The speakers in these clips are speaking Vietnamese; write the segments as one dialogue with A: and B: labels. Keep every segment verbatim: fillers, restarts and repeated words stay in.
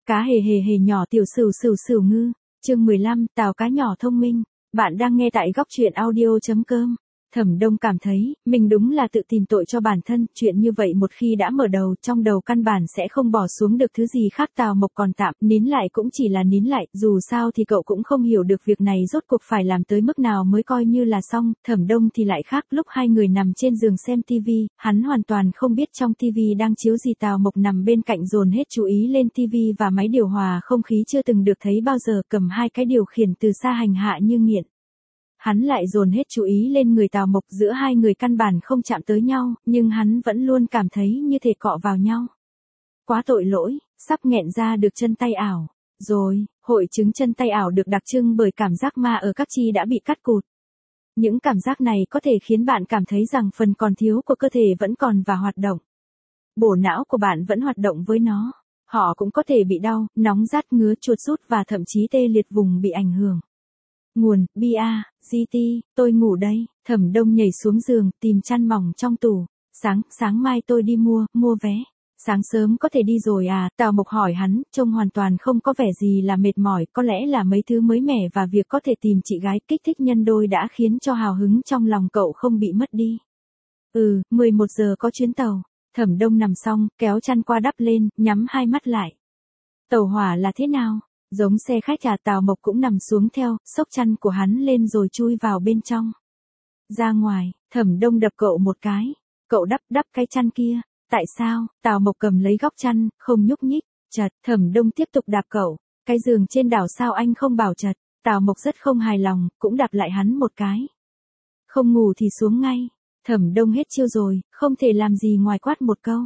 A: Cá hề hề hề nhỏ tiểu sửu sửu sửu ngư. Chương mười lăm, Tào cá nhỏ thông minh. Bạn đang nghe tại góc truyện audio chấm com. Thẩm Đông cảm thấy, mình đúng là tự tìm tội cho bản thân, chuyện như vậy một khi đã mở đầu, trong đầu căn bản sẽ không bỏ xuống được thứ gì khác. Tào Mộc còn tạm, nín lại cũng chỉ là nín lại, dù sao thì cậu cũng không hiểu được việc này rốt cuộc phải làm tới mức nào mới coi như là xong. Thẩm Đông thì lại khác, lúc hai người nằm trên giường xem tivi, hắn hoàn toàn không biết trong tivi đang chiếu gì. Tào Mộc nằm bên cạnh dồn hết chú ý lên tivi và máy điều hòa không khí chưa từng được thấy bao giờ, cầm hai cái điều khiển từ xa hành hạ như nghiện. Hắn lại dồn hết chú ý lên người Tào Mộc, giữa hai người căn bản không chạm tới nhau, nhưng hắn vẫn luôn cảm thấy như thể cọ vào nhau. Quá tội lỗi, sắp nghẹn ra được chân tay ảo. Rồi, hội chứng chân tay ảo được đặc trưng bởi cảm giác ma ở các chi đã bị cắt cụt. Những cảm giác này có thể khiến bạn cảm thấy rằng phần còn thiếu của cơ thể vẫn còn và hoạt động. Bộ não của bạn vẫn hoạt động với nó. Họ cũng có thể bị đau, nóng rát, ngứa, chuột rút và thậm chí tê liệt vùng bị ảnh hưởng. Nguồn, bê a, giê tê, tôi ngủ đây. Thẩm Đông nhảy xuống giường, tìm chăn mỏng trong tủ. Sáng, sáng mai tôi đi mua, mua vé. Sáng sớm có thể đi rồi à? Tào Mộc hỏi hắn, trông hoàn toàn không có vẻ gì là mệt mỏi, có lẽ là mấy thứ mới mẻ và việc có thể tìm chị gái kích thích nhân đôi đã khiến cho hào hứng trong lòng cậu không bị mất đi. Ừ, mười một giờ có chuyến tàu. Thẩm Đông nằm xong, kéo chăn qua đắp lên, nhắm hai mắt lại. Tàu hỏa là thế nào? Giống xe khách à? Tào Mộc cũng nằm xuống theo, xốc chăn của hắn lên rồi chui vào bên trong. Ra ngoài, Thẩm Đông đập cậu một cái. Cậu đắp đắp cái chăn kia. Tại sao? Tào Mộc cầm lấy góc chăn, không nhúc nhích. Chật, Thẩm Đông tiếp tục đạp cậu. Cái giường trên đảo sao anh không bảo chật? Tào Mộc rất không hài lòng, cũng đạp lại hắn một cái. Không ngủ thì xuống ngay. Thẩm Đông hết chiêu rồi, không thể làm gì ngoài quát một câu.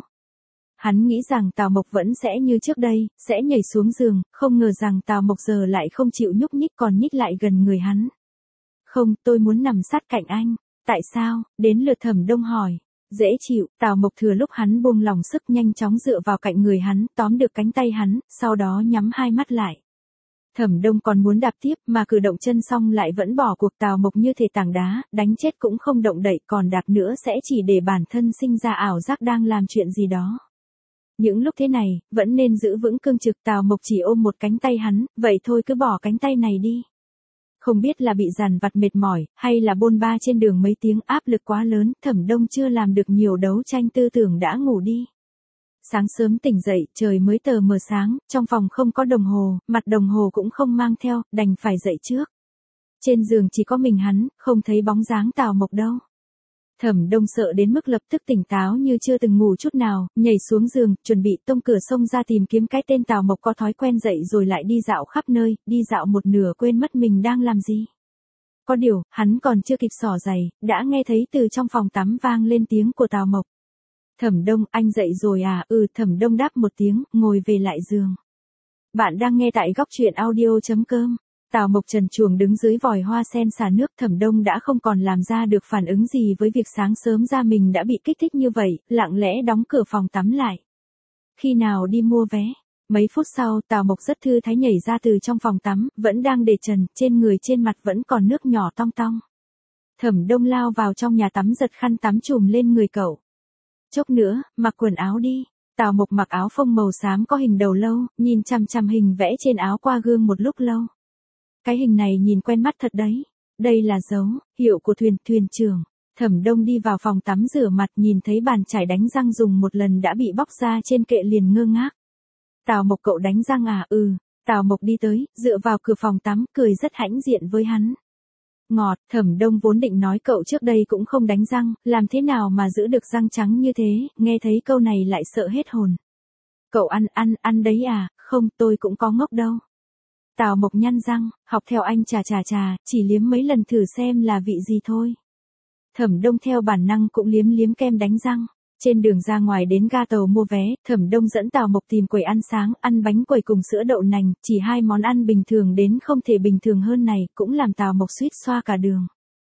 A: Hắn nghĩ rằng Tào Mộc vẫn sẽ như trước đây, sẽ nhảy xuống giường, không ngờ rằng Tào Mộc giờ lại không chịu nhúc nhích còn nhích lại gần người hắn. Không, tôi muốn nằm sát cạnh anh. Tại sao? Đến lượt Thẩm Đông hỏi. Dễ chịu, Tào Mộc thừa lúc hắn buông lòng sức nhanh chóng dựa vào cạnh người hắn, tóm được cánh tay hắn, sau đó nhắm hai mắt lại. Thẩm Đông còn muốn đạp tiếp mà cử động chân xong lại vẫn bỏ cuộc. Tào Mộc như thể tảng đá, đánh chết cũng không động đậy, còn đạp nữa sẽ chỉ để bản thân sinh ra ảo giác đang làm chuyện gì đó. Những lúc thế này, vẫn nên giữ vững cương trực. Tào Mộc chỉ ôm một cánh tay hắn, vậy thôi cứ bỏ cánh tay này đi. Không biết là bị dằn vặt mệt mỏi, hay là bôn ba trên đường mấy tiếng áp lực quá lớn, Thẩm Đông chưa làm được nhiều đấu tranh tư tưởng đã ngủ đi. Sáng sớm tỉnh dậy, trời mới tờ mờ sáng, trong phòng không có đồng hồ, mặt đồng hồ cũng không mang theo, đành phải dậy trước. Trên giường chỉ có mình hắn, không thấy bóng dáng Tào Mộc đâu. Thẩm Đông sợ đến mức lập tức tỉnh táo như chưa từng ngủ chút nào, nhảy xuống giường, chuẩn bị tông cửa xông ra tìm kiếm cái tên Tào Mộc có thói quen dậy rồi lại đi dạo khắp nơi, đi dạo một nửa quên mất mình đang làm gì. Có điều, hắn còn chưa kịp xỏ giày, đã nghe thấy từ trong phòng tắm vang lên tiếng của Tào Mộc. Thẩm Đông, anh dậy rồi à? Ừ, Thẩm Đông đáp một tiếng, ngồi về lại giường. Bạn đang nghe tại góc truyện audio chấm com. Tào Mộc trần truồng đứng dưới vòi hoa sen xả nước. Thẩm Đông đã không còn làm ra được phản ứng gì với việc sáng sớm ra mình đã bị kích thích như vậy, lặng lẽ đóng cửa phòng tắm lại. Khi nào đi mua vé? Mấy phút sau, Tào Mộc rất thư thái nhảy ra từ trong phòng tắm, vẫn đang để trần, trên người trên mặt vẫn còn nước nhỏ tong tong. Thẩm Đông lao vào trong nhà tắm giật khăn tắm trùm lên người cậu. Chốc nữa, mặc quần áo đi. Tào Mộc mặc áo phông màu xám có hình đầu lâu, nhìn chằm chằm hình vẽ trên áo qua gương một lúc lâu. Cái hình này nhìn quen mắt thật đấy. Đây là dấu hiệu của thuyền thuyền trưởng. Thẩm Đông đi vào phòng tắm rửa mặt, nhìn thấy bàn chải đánh răng dùng một lần đã bị bóc ra trên kệ liền ngơ ngác. Tào Mộc, cậu đánh răng à? Ừ. Tào Mộc đi tới, dựa vào cửa phòng tắm, cười rất hãnh diện với hắn. Ngọt. Thẩm Đông vốn định nói cậu trước đây cũng không đánh răng, làm thế nào mà giữ được răng trắng như thế, nghe thấy câu này lại sợ hết hồn. Cậu ăn ăn ăn đấy à? Không, tôi cũng có ngốc đâu. Tào Mộc nhăn răng, học theo anh chà chà chà, chỉ liếm mấy lần thử xem là vị gì thôi. Thẩm Đông theo bản năng cũng liếm liếm kem đánh răng. Trên đường ra ngoài đến ga tàu mua vé, Thẩm Đông dẫn Tào Mộc tìm quầy ăn sáng, ăn bánh quẩy cùng sữa đậu nành, chỉ hai món ăn bình thường đến không thể bình thường hơn này, cũng làm Tào Mộc suýt xoa cả đường.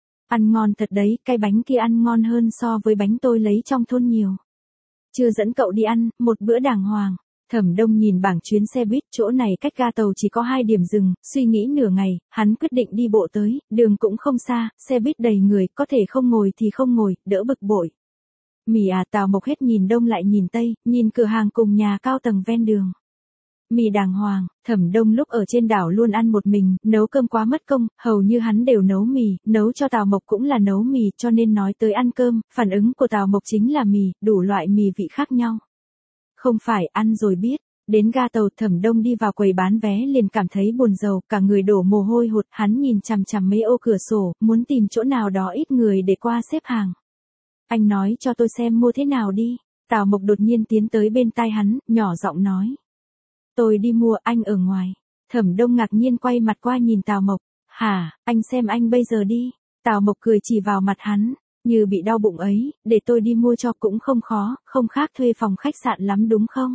A: Ăn ngon thật đấy, cái bánh kia ăn ngon hơn so với bánh tôi lấy trong thôn nhiều. Chưa dẫn cậu đi ăn, một bữa đàng hoàng. Thẩm Đông nhìn bảng chuyến xe buýt, chỗ này cách ga tàu chỉ có hai điểm dừng, suy nghĩ nửa ngày, hắn quyết định đi bộ tới, đường cũng không xa, xe buýt đầy người, có thể không ngồi thì không ngồi, đỡ bực bội. Mì à? Tào Mộc hết nhìn đông lại nhìn tây, nhìn cửa hàng cùng nhà cao tầng ven đường. mì đàng hoàng. Thẩm Đông lúc ở trên đảo luôn ăn một mình, nấu cơm quá mất công, hầu như hắn đều nấu mì, nấu cho Tào Mộc cũng là nấu mì, cho nên nói tới ăn cơm, phản ứng của Tào Mộc chính là mì, đủ loại mì vị khác nhau. Không phải ăn rồi biết. Đến ga tàu, Thẩm Đông đi vào quầy bán vé liền cảm thấy buồn rầu, cả người đổ mồ hôi hột, hắn nhìn chằm chằm mấy ô cửa sổ, muốn tìm chỗ nào đó ít người để qua xếp hàng. Anh nói cho tôi xem mua thế nào đi. Tào Mộc đột nhiên tiến tới bên tai hắn, nhỏ giọng nói. Tôi đi mua, anh ở ngoài. Thẩm Đông ngạc nhiên quay mặt qua nhìn Tào Mộc. Hả, anh xem anh bây giờ đi. Tào Mộc cười chỉ vào mặt hắn, như bị đau bụng ấy, để tôi đi mua cho cũng không khó, không khác thuê phòng khách sạn lắm đúng không?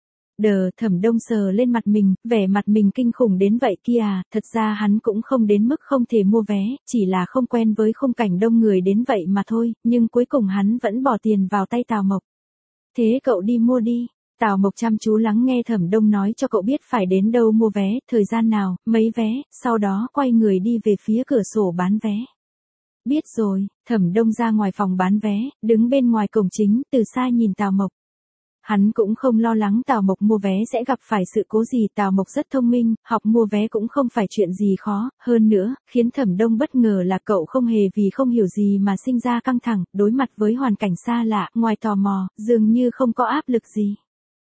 A: Đờ, Thẩm Đông sờ lên mặt mình, vẻ mặt mình kinh khủng đến vậy kia à, thật ra hắn cũng không đến mức không thể mua vé, chỉ là không quen với khung cảnh đông người đến vậy mà thôi, nhưng cuối cùng hắn vẫn bỏ tiền vào tay Tào Mộc. Thế cậu đi mua đi. Tào Mộc chăm chú lắng nghe Thẩm Đông nói cho cậu biết phải đến đâu mua vé, thời gian nào, mấy vé, sau đó quay người đi về phía cửa sổ bán vé. Biết rồi, Thẩm Đông ra ngoài phòng bán vé, đứng bên ngoài cổng chính, từ xa nhìn Tào Mộc. Hắn cũng không lo lắng Tào Mộc mua vé sẽ gặp phải sự cố gì, Tào Mộc rất thông minh, học mua vé cũng không phải chuyện gì khó, hơn nữa, khiến Thẩm Đông bất ngờ là cậu không hề vì không hiểu gì mà sinh ra căng thẳng, đối mặt với hoàn cảnh xa lạ, ngoài tò mò, dường như không có áp lực gì.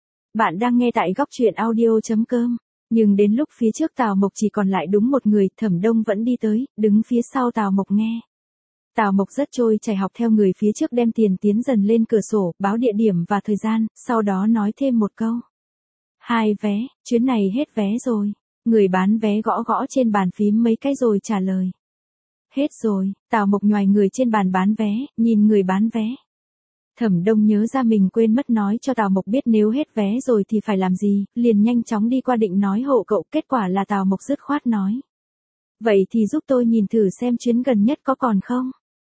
A: Bạn đang nghe tại góc truyện audio chấm com, nhưng đến lúc phía trước Tào Mộc chỉ còn lại đúng một người, Thẩm Đông vẫn đi tới, đứng phía sau Tào Mộc nghe. Tào Mộc rất trôi chảy học theo người phía trước đem tiền tiến dần lên cửa sổ, báo địa điểm và thời gian, sau đó nói thêm một câu. Hai vé, chuyến này hết vé rồi. Người bán vé gõ gõ trên bàn phím mấy cái rồi trả lời. Hết rồi, Tào Mộc nhoài người trên bàn bán vé, nhìn người bán vé. Thẩm Đông nhớ ra mình quên mất nói cho Tào Mộc biết nếu hết vé rồi thì phải làm gì, liền nhanh chóng đi qua định nói hộ cậu, kết quả là Tào Mộc dứt khoát nói. Vậy thì giúp tôi nhìn thử xem chuyến gần nhất có còn không?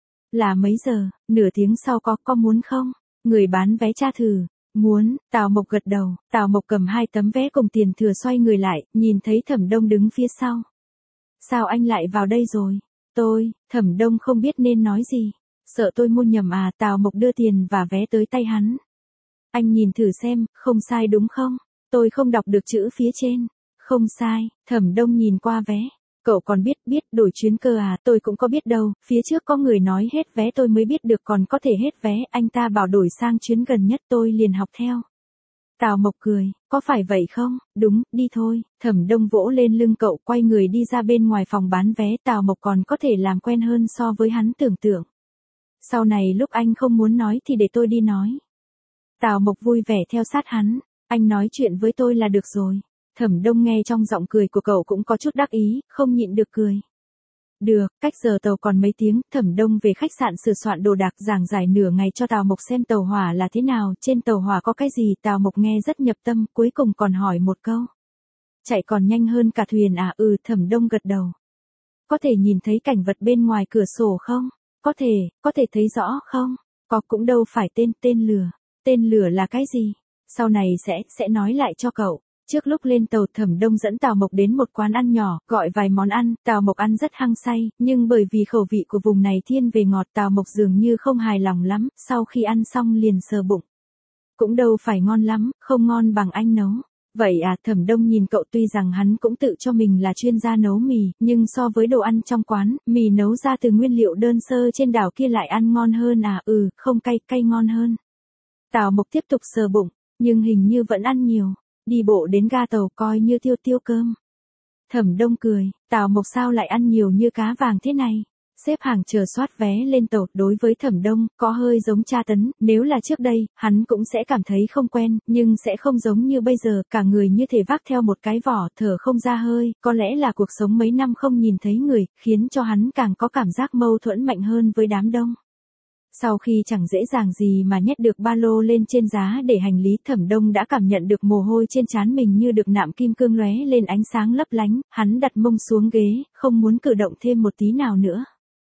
A: Là mấy giờ, nửa tiếng sau có, có muốn không? Người bán vé tra thử. Muốn, Tào Mộc gật đầu, Tào Mộc cầm hai tấm vé cùng tiền thừa xoay người lại, nhìn thấy Thẩm Đông đứng phía sau. Sao anh lại vào đây rồi? Tôi, Thẩm Đông không biết nên nói gì. Sợ tôi mua nhầm à, Tào Mộc đưa tiền và vé tới tay hắn. Anh nhìn thử xem, không sai đúng không? Tôi không đọc được chữ phía trên. Không sai, Thẩm Đông nhìn qua vé. Cậu còn biết, biết, đổi chuyến cơ à, tôi cũng có biết đâu, phía trước có người nói hết vé tôi mới biết được còn có thể hết vé, anh ta bảo đổi sang chuyến gần nhất tôi liền học theo. Tào Mộc cười, có phải vậy không? Đúng, đi thôi, Thẩm Đông vỗ lên lưng cậu quay người đi ra bên ngoài phòng bán vé, Tào Mộc còn có thể làm quen hơn so với hắn tưởng tượng. Sau này lúc anh không muốn nói thì để tôi đi nói. Tào Mộc vui vẻ theo sát hắn, anh nói chuyện với tôi là được rồi. Thẩm Đông nghe trong giọng cười của cậu cũng có chút đắc ý, không nhịn được cười. Được, cách giờ tàu còn mấy tiếng, Thẩm Đông về khách sạn sửa soạn đồ đạc giảng giải nửa ngày cho Tào Mộc xem tàu hỏa là thế nào, trên tàu hỏa có cái gì, Tào Mộc nghe rất nhập tâm, cuối cùng còn hỏi một câu. Chạy còn nhanh hơn cả thuyền à? Ừ, Thẩm Đông gật đầu. Có thể nhìn thấy cảnh vật bên ngoài cửa sổ không? Có thể, có thể thấy rõ không? Có cũng đâu phải tên, tên lửa. Tên lửa là cái gì? Sau này sẽ, sẽ nói lại cho cậu. Trước lúc lên tàu, Thẩm Đông dẫn Tào Mộc đến một quán ăn nhỏ, gọi vài món ăn, Tào Mộc ăn rất hăng say, nhưng bởi vì khẩu vị của vùng này thiên về ngọt, Tào Mộc dường như không hài lòng lắm, sau khi ăn xong liền sờ bụng. Cũng đâu phải ngon lắm, không ngon bằng anh nấu. Vậy à, Thẩm Đông nhìn cậu, tuy rằng hắn cũng tự cho mình là chuyên gia nấu mì, nhưng so với đồ ăn trong quán, mì nấu ra từ nguyên liệu đơn sơ trên đảo kia lại ăn ngon hơn à? Ừ, không cay, cay ngon hơn. Tào Mộc tiếp tục sờ bụng, nhưng hình như vẫn ăn nhiều. Đi bộ đến ga tàu coi như tiêu tiêu cơm. Thẩm Đông cười, Tào Mộc sao lại ăn nhiều như cá vàng thế này? Xếp hàng chờ soát vé lên tàu, đối với Thẩm Đông, có hơi giống tra tấn, nếu là trước đây, hắn cũng sẽ cảm thấy không quen, nhưng sẽ không giống như bây giờ, cả người như thể vác theo một cái vỏ, thở không ra hơi, có lẽ là cuộc sống mấy năm không nhìn thấy người, khiến cho hắn càng có cảm giác mâu thuẫn mạnh hơn với đám đông. Sau khi chẳng dễ dàng gì mà nhét được ba lô lên trên giá để hành lý, Thẩm Đông đã cảm nhận được mồ hôi trên trán mình như được nạm kim cương lóe lên ánh sáng lấp lánh, hắn đặt mông xuống ghế, không muốn cử động thêm một tí nào nữa.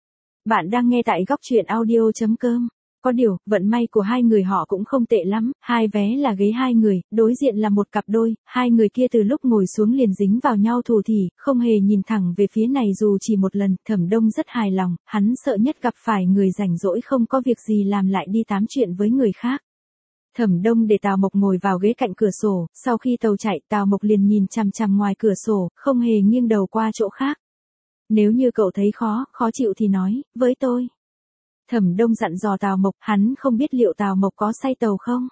A: Bạn đang nghe tại góc truyện audio chấm com. Có điều, vận may của hai người họ cũng không tệ lắm, hai vé là ghế hai người, đối diện là một cặp đôi, hai người kia từ lúc ngồi xuống liền dính vào nhau thủ thỉ, không hề nhìn thẳng về phía này dù chỉ một lần, Thẩm Đông rất hài lòng, hắn sợ nhất gặp phải người rảnh rỗi không có việc gì làm lại đi tám chuyện với người khác. Thẩm Đông để Tào Mộc ngồi vào ghế cạnh cửa sổ, sau khi tàu chạy, Tào Mộc liền nhìn chằm chằm ngoài cửa sổ, không hề nghiêng đầu qua chỗ khác. Nếu như cậu thấy khó, khó chịu thì nói, với tôi. Thẩm Đông dặn dò Tào Mộc, hắn không biết liệu Tào Mộc có say tàu không?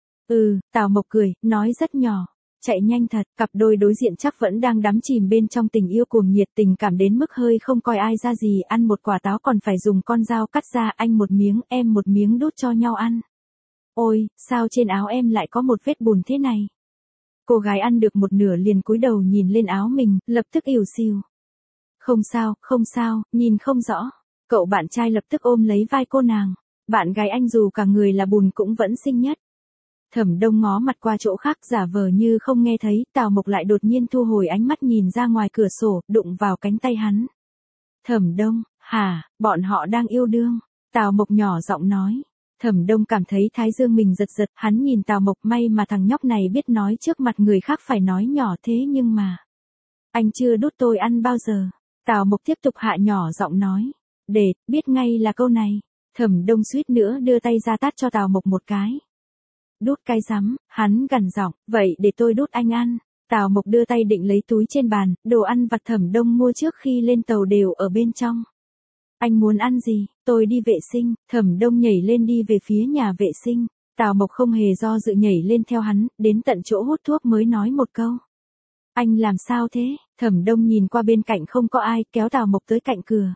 A: Ừ, Tào Mộc cười, nói rất nhỏ. Chạy nhanh thật, cặp đôi đối diện chắc vẫn đang đắm chìm bên trong tình yêu cuồng nhiệt, tình cảm đến mức hơi không coi ai ra gì, ăn một quả táo còn phải dùng con dao cắt ra, anh một miếng, em một miếng đút cho nhau ăn. Ôi, sao trên áo em lại có một vết bùn thế này? Cô gái ăn được một nửa liền cúi đầu nhìn lên áo mình, lập tức ỉu xìu. Không sao, không sao, nhìn không rõ. Cậu bạn trai lập tức ôm lấy vai cô nàng. Bạn gái anh dù cả người là bùn cũng vẫn xinh nhất. Thẩm Đông ngó mặt qua chỗ khác giả vờ như không nghe thấy, Tào Mộc lại đột nhiên thu hồi ánh mắt nhìn ra ngoài cửa sổ, đụng vào cánh tay hắn. Thẩm Đông, hả, bọn họ đang yêu đương. Tào Mộc nhỏ giọng nói. Thẩm Đông cảm thấy thái dương mình giật giật, hắn nhìn Tào Mộc, may mà thằng nhóc này biết nói trước mặt người khác phải nói nhỏ thế nhưng mà. Anh chưa đút tôi ăn bao giờ. Tào Mộc tiếp tục hạ nhỏ giọng nói. Để, biết ngay là câu này. Thẩm Đông suýt nữa đưa tay ra tát cho Tào Mộc một cái. Đút cái rắm, hắn gằn giọng, vậy để tôi đút anh ăn. Tào Mộc đưa tay định lấy túi trên bàn, đồ ăn vặt Thẩm Đông mua trước khi lên tàu đều ở bên trong. Anh muốn ăn gì, tôi đi vệ sinh. Thẩm Đông nhảy lên đi về phía nhà vệ sinh. Tào Mộc không hề do dự nhảy lên theo hắn, đến tận chỗ hút thuốc mới nói một câu. Anh làm sao thế? Thẩm Đông nhìn qua bên cạnh không có ai, kéo Tào Mộc tới cạnh cửa.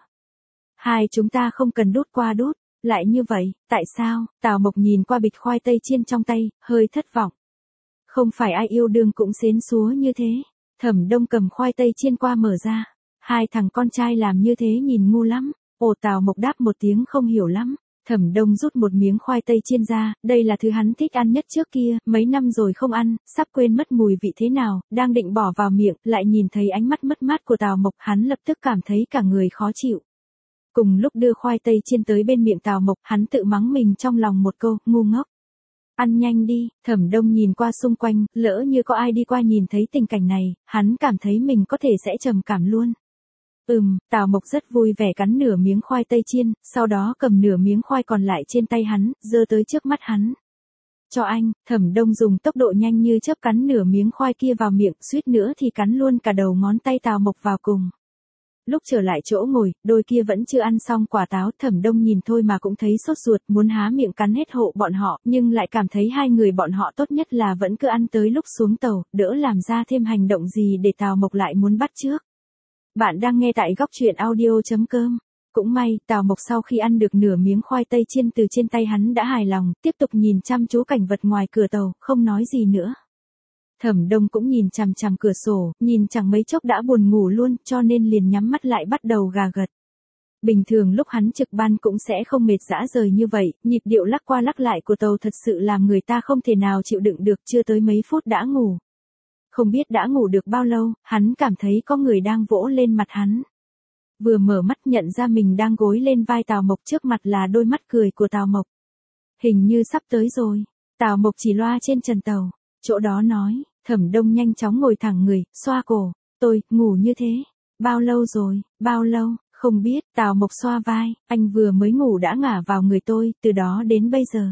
A: Hai chúng ta không cần đút qua đút. Lại như vậy, tại sao? Tào Mộc nhìn qua bịch khoai tây chiên trong tay, hơi thất vọng. Không phải ai yêu đương cũng xến xúa như thế. Thẩm Đông cầm khoai tây chiên qua mở ra. Hai thằng con trai làm như thế nhìn ngu lắm. Ồ, Tào Mộc đáp một tiếng không hiểu lắm. Thẩm Đông rút một miếng khoai tây chiên ra, đây là thứ hắn thích ăn nhất trước kia, mấy năm rồi không ăn, sắp quên mất mùi vị thế nào, đang định bỏ vào miệng, lại nhìn thấy ánh mắt mất mát của Tào Mộc, hắn lập tức cảm thấy cả người khó chịu. Cùng lúc đưa khoai tây chiên tới bên miệng Tào Mộc, hắn tự mắng mình trong lòng một câu, ngu ngốc. Ăn nhanh đi. Thẩm Đông nhìn qua xung quanh, lỡ như có ai đi qua nhìn thấy tình cảnh này, hắn cảm thấy mình có thể sẽ trầm cảm luôn. Ừm, Tào Mộc rất vui vẻ cắn nửa miếng khoai tây chiên, sau đó cầm nửa miếng khoai còn lại trên tay hắn, giơ tới trước mắt hắn. Cho anh. Thẩm Đông dùng tốc độ nhanh như chớp cắn nửa miếng khoai kia vào miệng, suýt nữa thì cắn luôn cả đầu ngón tay Tào Mộc vào cùng. Lúc trở lại chỗ ngồi, đôi kia vẫn chưa ăn xong quả táo, Thẩm Đông nhìn thôi mà cũng thấy sốt ruột, muốn há miệng cắn hết hộ bọn họ, nhưng lại cảm thấy hai người bọn họ tốt nhất là vẫn cứ ăn tới lúc xuống tàu, đỡ làm ra thêm hành động gì để Tào Mộc lại muốn bắt chước. Bạn đang nghe tại góc truyện audio chấm com. Cũng may, Tào Mộc sau khi ăn được nửa miếng khoai tây chiên từ trên tay hắn đã hài lòng, tiếp tục nhìn chăm chú cảnh vật ngoài cửa tàu, không nói gì nữa. Thẩm Đông cũng nhìn chằm chằm cửa sổ, nhìn chẳng mấy chốc đã buồn ngủ luôn, cho nên liền nhắm mắt lại bắt đầu gà gật. Bình thường lúc hắn trực ban cũng sẽ không mệt dã rời như vậy, nhịp điệu lắc qua lắc lại của tàu thật sự làm người ta không thể nào chịu đựng được, chưa tới mấy phút đã ngủ. Không biết đã ngủ được bao lâu, hắn cảm thấy có người đang vỗ lên mặt hắn. Vừa mở mắt nhận ra mình đang gối lên vai Tào Mộc, trước mặt là đôi mắt cười của Tào Mộc. Hình như sắp tới rồi. Tào Mộc chỉ loa trên trần tàu, chỗ đó nói. Thẩm Đông nhanh chóng ngồi thẳng người, xoa cổ. Tôi, ngủ như thế. Bao lâu rồi, bao lâu, không biết. Tào Mộc xoa vai, anh vừa mới ngủ đã ngả vào người tôi, từ đó đến bây giờ.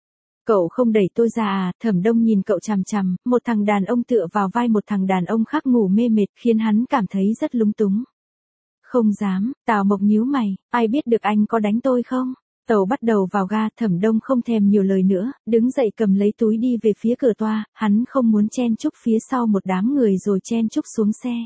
A: Cậu không đẩy tôi ra à? Thẩm Đông nhìn cậu chằm chằm, một thằng đàn ông tựa vào vai một thằng đàn ông khác ngủ mê mệt, khiến hắn cảm thấy rất lúng túng. Không dám. Tào Mộc nhíu mày, ai biết được anh có đánh tôi không? Tàu bắt đầu vào ga, Thẩm Đông không thèm nhiều lời nữa, đứng dậy cầm lấy túi đi về phía cửa toa, hắn không muốn chen chúc phía sau một đám người rồi chen chúc xuống xe.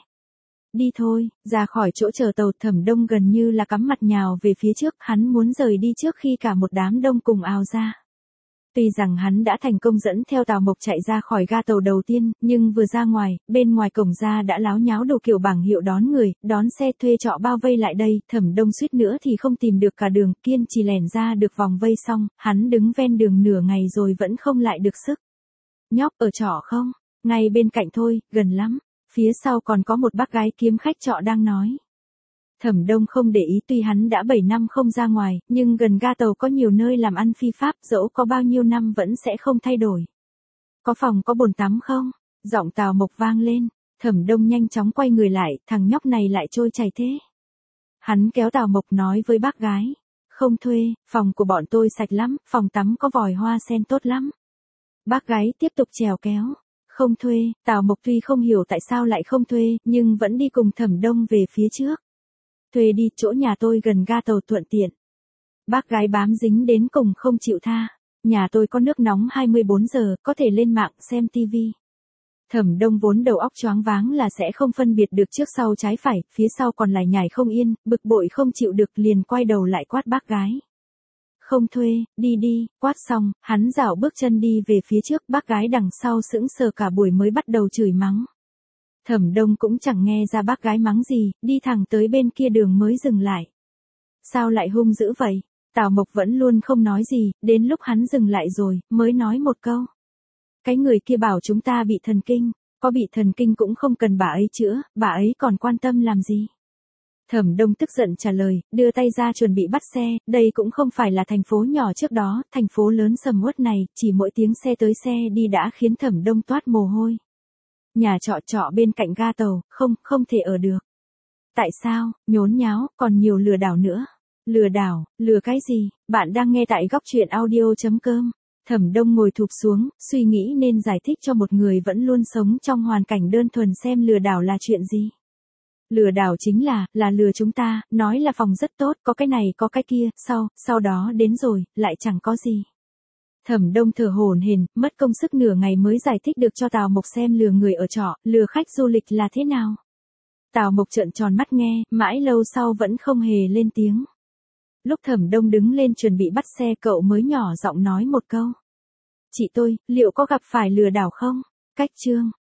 A: Đi thôi. Ra khỏi chỗ chờ tàu, Thẩm Đông gần như là cắm mặt nhào về phía trước, hắn muốn rời đi trước khi cả một đám đông cùng ào ra. Tuy rằng hắn đã thành công dẫn theo Tào Mộc chạy ra khỏi ga tàu đầu tiên, nhưng vừa ra ngoài, bên ngoài cổng ra đã láo nháo đồ kiểu bảng hiệu đón người, đón xe thuê trọ bao vây lại đây, Thẩm Đông suýt nữa thì không tìm được cả đường, kiên trì lẻn ra được vòng vây xong, hắn đứng ven đường nửa ngày rồi vẫn không lại được sức. Nhóc ở trọ không? Ngay bên cạnh thôi, gần lắm. Phía sau còn có một bác gái kiếm khách trọ đang nói. Thẩm Đông không để ý, tuy hắn đã bảy năm không ra ngoài, nhưng gần ga tàu có nhiều nơi làm ăn phi pháp, dẫu có bao nhiêu năm vẫn sẽ không thay đổi. Có phòng có bồn tắm không? Giọng Tào Mộc vang lên. Thẩm Đông nhanh chóng quay người lại, thằng nhóc này lại trôi chảy thế. Hắn kéo Tào Mộc nói với bác gái. Không thuê, phòng của bọn tôi sạch lắm, phòng tắm có vòi hoa sen tốt lắm. Bác gái tiếp tục chèo kéo. Không thuê, Tào Mộc tuy không hiểu tại sao lại không thuê, nhưng vẫn đi cùng Thẩm Đông về phía trước. Thuê đi, chỗ nhà tôi gần ga tàu thuận tiện. Bác gái bám dính đến cùng không chịu tha. Nhà tôi có nước nóng hai mươi bốn giờ, có thể lên mạng xem tivi. Thẩm Đông vốn đầu óc choáng váng là sẽ không phân biệt được trước sau trái phải, phía sau còn lại nhảy không yên, bực bội không chịu được liền quay đầu lại quát bác gái. Không thuê, đi đi, quát xong, hắn dạo bước chân đi về phía trước, bác gái đằng sau sững sờ cả buổi mới bắt đầu chửi mắng. Thẩm Đông cũng chẳng nghe ra bác gái mắng gì, đi thẳng tới bên kia đường mới dừng lại. Sao lại hung dữ vậy? Tào Mộc vẫn luôn không nói gì, đến lúc hắn dừng lại rồi, mới nói một câu. Cái người kia bảo chúng ta bị thần kinh, có bị thần kinh cũng không cần bà ấy chữa, bà ấy còn quan tâm làm gì? Thẩm Đông tức giận trả lời, đưa tay ra chuẩn bị bắt xe, đây cũng không phải là thành phố nhỏ trước đó, thành phố lớn sầm uất này, chỉ mỗi tiếng xe tới xe đi đã khiến Thẩm Đông toát mồ hôi. Nhà trọ trọ bên cạnh ga tàu, không, không thể ở được. Tại sao, nhốn nháo, còn nhiều lừa đảo nữa. Lừa đảo, lừa cái gì? Bạn đang nghe tại góc truyện audio chấm com. Thẩm Đông ngồi thụp xuống, suy nghĩ nên giải thích cho một người vẫn luôn sống trong hoàn cảnh đơn thuần xem lừa đảo là chuyện gì. Lừa đảo chính là, là lừa chúng ta, nói là phòng rất tốt, có cái này có cái kia, sau, sau đó đến rồi, lại chẳng có gì. Thẩm Đông thở hổn hển, mất công sức nửa ngày mới giải thích được cho Tào Mộc xem lừa người ở trọ, lừa khách du lịch là thế nào. Tào Mộc trợn tròn mắt nghe, mãi lâu sau vẫn không hề lên tiếng. Lúc Thẩm Đông đứng lên chuẩn bị bắt xe, cậu mới nhỏ giọng nói một câu. Chị tôi, liệu có gặp phải lừa đảo không? Cách chương.